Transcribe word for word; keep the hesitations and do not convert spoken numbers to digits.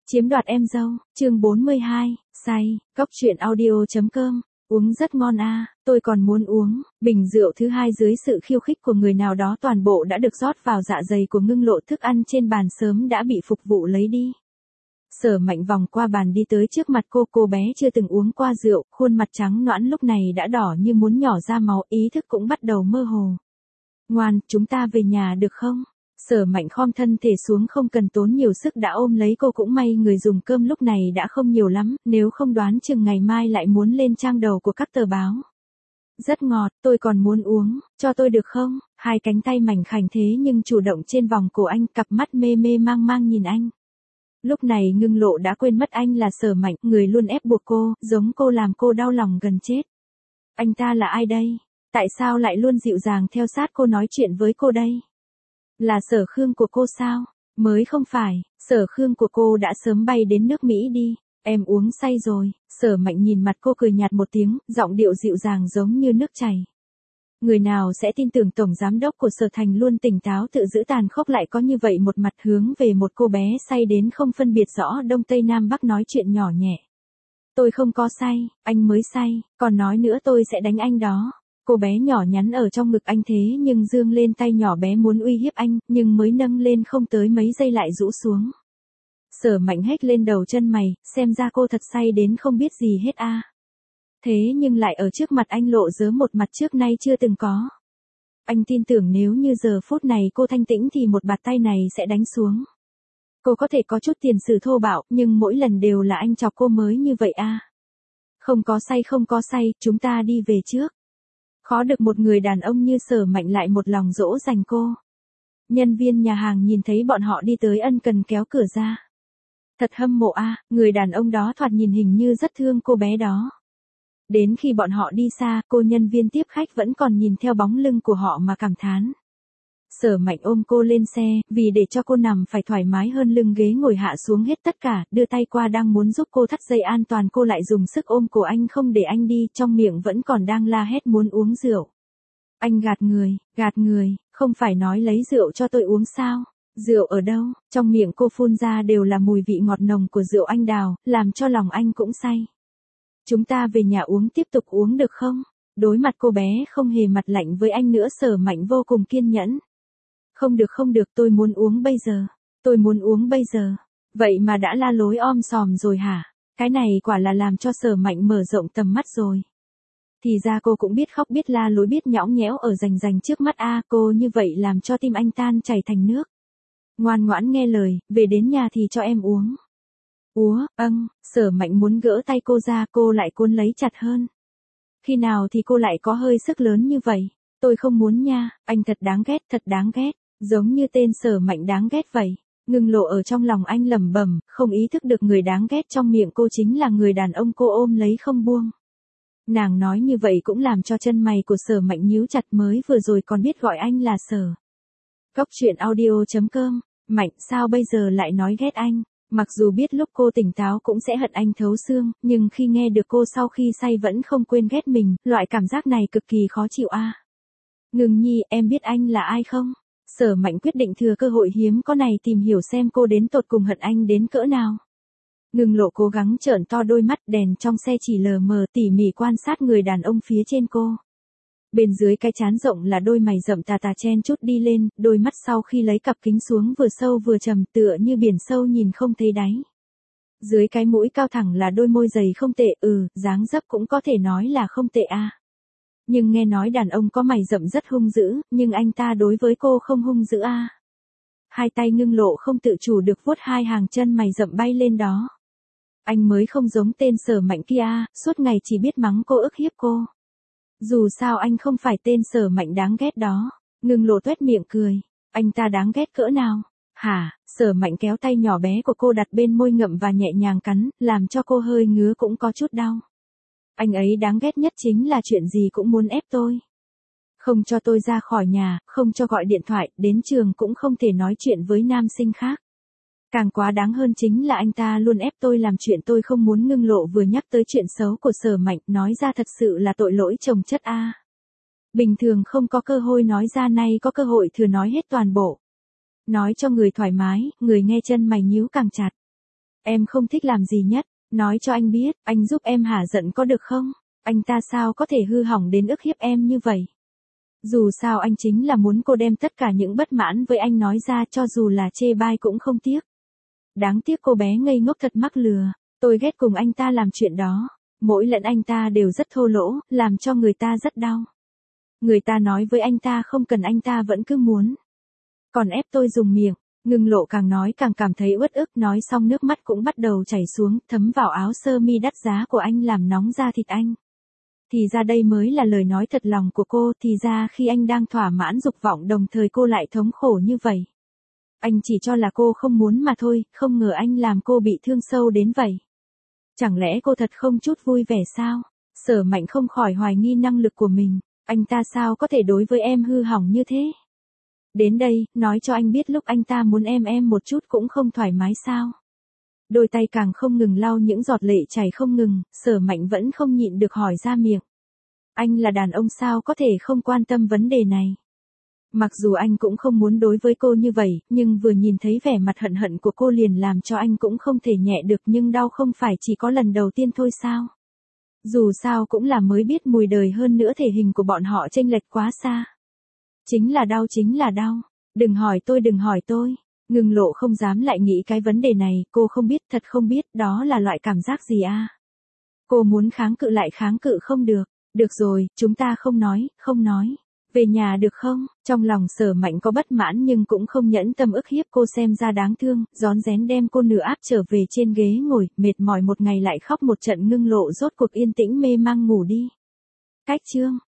Chiếm đoạt em dâu, chương bốn mươi hai, say, cốc truyện audio.com, uống rất ngon a, tôi còn muốn uống, bình rượu thứ hai dưới sự khiêu khích của người nào đó toàn bộ đã được rót vào dạ dày của Ngưng Lộ, thức ăn trên bàn sớm đã bị phục vụ lấy đi. Sở Mạnh vòng qua bàn đi tới trước mặt cô, cô bé chưa từng uống qua rượu, khuôn mặt trắng nõn lúc này đã đỏ như muốn nhỏ ra máu, ý thức cũng bắt đầu mơ hồ. Ngoan, chúng ta về nhà được không? Sở Mạnh khom thân thể xuống, không cần tốn nhiều sức đã ôm lấy cô, cũng may người dùng cơm lúc này đã không nhiều lắm, nếu không đoán chừng ngày mai lại muốn lên trang đầu của các tờ báo. Rất ngọt, tôi còn muốn uống, cho tôi được không? Hai cánh tay mảnh khảnh thế nhưng chủ động trên vòng cổ anh, cặp mắt mê mê mang mang nhìn anh. Lúc này Ngưng Lộ đã quên mất anh là Sở Mạnh, người luôn ép buộc cô, giống cô làm cô đau lòng gần chết. Anh ta là ai đây? Tại sao lại luôn dịu dàng theo sát cô nói chuyện với cô đây? Là Sở Khương của cô sao? Mới không phải, Sở Khương của cô đã sớm bay đến nước Mỹ đi. Em uống say rồi. Sở Mạnh nhìn mặt cô cười nhạt một tiếng, giọng điệu dịu dàng giống như nước chảy. Người nào sẽ tin tưởng tổng giám đốc của Sở Thành luôn tỉnh táo tự giữ tàn khốc lại có như vậy một mặt hướng về một cô bé say đến không phân biệt rõ đông tây nam bắc, nói chuyện nhỏ nhẹ. Tôi không có say, anh mới say, còn nói nữa tôi sẽ đánh anh đó. Cô bé nhỏ nhắn ở trong ngực anh thế nhưng dương lên tay nhỏ bé muốn uy hiếp anh, nhưng mới nâng lên không tới mấy giây lại rũ xuống. Sở Mạnh hét lên đầu chân mày, xem ra cô thật say đến không biết gì hết a. Thế nhưng lại ở trước mặt anh lộ dớ một mặt trước nay chưa từng có. Anh tin tưởng nếu như giờ phút này cô thanh tĩnh thì một bạt tay này sẽ đánh xuống. Cô có thể có chút tiền sử thô bạo, nhưng mỗi lần đều là anh chọc cô mới như vậy a. Không có say không có say, chúng ta đi về trước. Khó được một người đàn ông như Sở Mạnh lại một lòng dỗ dành cô. Nhân viên nhà hàng nhìn thấy bọn họ đi tới ân cần kéo cửa ra. Thật hâm mộ a, người đàn ông đó thoạt nhìn hình như rất thương cô bé đó. Đến khi bọn họ đi xa, cô nhân viên tiếp khách vẫn còn nhìn theo bóng lưng của họ mà cảm thán. Sở Mạnh ôm cô lên xe, vì để cho cô nằm phải thoải mái hơn lưng ghế ngồi hạ xuống hết tất cả, đưa tay qua đang muốn giúp cô thắt dây an toàn, cô lại dùng sức ôm cổ anh không để anh đi, trong miệng vẫn còn đang la hét muốn uống rượu. Anh gạt người, gạt người, không phải nói lấy rượu cho tôi uống sao? Rượu ở đâu? Trong miệng cô phun ra đều là mùi vị ngọt nồng của rượu anh đào, làm cho lòng anh cũng say. Chúng ta về nhà uống, tiếp tục uống được không? Đối mặt cô bé không hề mặt lạnh với anh nữa, Sở Mạnh vô cùng kiên nhẫn. Không được không được, tôi muốn uống bây giờ. Tôi muốn uống bây giờ. Vậy mà đã la lối om sòm rồi hả? Cái này quả là làm cho Sở Mạnh mở rộng tầm mắt rồi. Thì ra cô cũng biết khóc biết la lối biết nhõng nhẽo ở rành rành trước mắt a, cô như vậy làm cho tim anh tan chảy thành nước. Ngoan ngoãn nghe lời, về đến nhà thì cho em uống. Úa, âng, Sở Mạnh muốn gỡ tay cô ra, cô lại cuốn lấy chặt hơn. Khi nào thì cô lại có hơi sức lớn như vậy? Tôi không muốn nha, anh thật đáng ghét, thật đáng ghét, giống như tên Sở Mạnh đáng ghét vậy. Ngưng Lộ ở trong lòng anh lẩm bẩm, không ý thức được người đáng ghét trong miệng cô chính là người đàn ông cô ôm lấy không buông. Nàng nói như vậy cũng làm cho chân mày của Sở Mạnh nhíu chặt, mới vừa rồi còn biết gọi anh là Sở. Cốc truyện audio.com, Mạnh sao bây giờ lại nói ghét anh? Mặc dù biết lúc cô tỉnh táo cũng sẽ hận anh thấu xương, nhưng khi nghe được cô sau khi say vẫn không quên ghét mình, loại cảm giác này cực kỳ khó chịu a. À. Ngừng nhi, em biết anh là ai không? Sở Mạnh quyết định thừa cơ hội hiếm có này tìm hiểu xem cô đến tột cùng hận anh đến cỡ nào. Ngưng Lộ cố gắng trợn to đôi mắt, đèn trong xe chỉ lờ mờ, tỉ mỉ quan sát người đàn ông phía trên cô. Bên dưới cái trán rộng là đôi mày rậm tà tà chen chút đi lên, đôi mắt sau khi lấy cặp kính xuống vừa sâu vừa trầm, tựa như biển sâu nhìn không thấy đáy. Dưới cái mũi cao thẳng là đôi môi dày không tệ, ừ, dáng dấp cũng có thể nói là không tệ a. À. Nhưng nghe nói đàn ông có mày rậm rất hung dữ, nhưng anh ta đối với cô không hung dữ a. À. Hai tay Ngưng Lộ không tự chủ được vuốt hai hàng chân mày rậm bay lên đó. Anh mới không giống tên Sở Mạnh kia, suốt ngày chỉ biết mắng cô, ức hiếp cô. Dù sao anh không phải tên Sở Mạnh đáng ghét đó. Ngưng Lộ tuét miệng cười. Anh ta đáng ghét cỡ nào? Hả? Sở Mạnh kéo tay nhỏ bé của cô đặt bên môi ngậm và nhẹ nhàng cắn, làm cho cô hơi ngứa cũng có chút đau. Anh ấy đáng ghét nhất chính là chuyện gì cũng muốn ép tôi. Không cho tôi ra khỏi nhà, không cho gọi điện thoại, đến trường cũng không thể nói chuyện với nam sinh khác. Càng quá đáng hơn chính là anh ta luôn ép tôi làm chuyện tôi không muốn. Ngưng Lộ vừa nhắc tới chuyện xấu của Sở Mạnh, nói ra thật sự là tội lỗi chồng chất a. À. Bình thường không có cơ hội nói ra, nay có cơ hội thừa nói hết toàn bộ. Nói cho người thoải mái, người nghe chân mày nhíu càng chặt. Em không thích làm gì nhất, nói cho anh biết, anh giúp em hả giận có được không? Anh ta sao có thể hư hỏng đến ức hiếp em như vậy? Dù sao anh chính là muốn cô đem tất cả những bất mãn với anh nói ra, cho dù là chê bai cũng không tiếc. Đáng tiếc cô bé ngây ngốc thật mắc lừa, tôi ghét cùng anh ta làm chuyện đó. Mỗi lần anh ta đều rất thô lỗ, làm cho người ta rất đau. Người ta nói với anh ta không cần, anh ta vẫn cứ muốn. Còn ép tôi dùng miệng. Ngưng Lộ càng nói càng cảm thấy uất ức, nói xong nước mắt cũng bắt đầu chảy xuống, thấm vào áo sơ mi đắt giá của anh làm nóng da thịt anh. Thì ra đây mới là lời nói thật lòng của cô, thì ra khi anh đang thỏa mãn dục vọng đồng thời cô lại thống khổ như vậy. Anh chỉ cho là cô không muốn mà thôi, không ngờ anh làm cô bị thương sâu đến vậy. Chẳng lẽ cô thật không chút vui vẻ sao? Sở Mạnh không khỏi hoài nghi năng lực của mình, anh ta sao có thể đối với em hư hỏng như thế? Đến đây, nói cho anh biết lúc anh ta muốn em em một chút cũng không thoải mái sao? Đôi tay càng không ngừng lau những giọt lệ chảy không ngừng, Sở Mạnh vẫn không nhịn được hỏi ra miệng. Anh là đàn ông sao có thể không quan tâm vấn đề này? Mặc dù anh cũng không muốn đối với cô như vậy, nhưng vừa nhìn thấy vẻ mặt hận hận của cô liền làm cho anh cũng không thể nhẹ được, nhưng đau không phải chỉ có lần đầu tiên thôi sao? Dù sao cũng là mới biết mùi đời, hơn nữa thể hình của bọn họ chênh lệch quá xa. Chính là đau, chính là đau. Đừng hỏi tôi, đừng hỏi tôi. Ngưng Lộ không dám lại nghĩ cái vấn đề này, cô không biết, thật không biết, đó là loại cảm giác gì à? Cô muốn kháng cự lại kháng cự không được. Được rồi, chúng ta không nói, không nói. Về nhà được không? Trong lòng Sở Mạnh có bất mãn nhưng cũng không nhẫn tâm ức hiếp cô xem ra đáng thương, rón rén đem cô nửa áp trở về trên ghế ngồi, mệt mỏi một ngày lại khóc một trận. Ngưng Lộ rốt cuộc yên tĩnh mê mang ngủ đi. Cách chương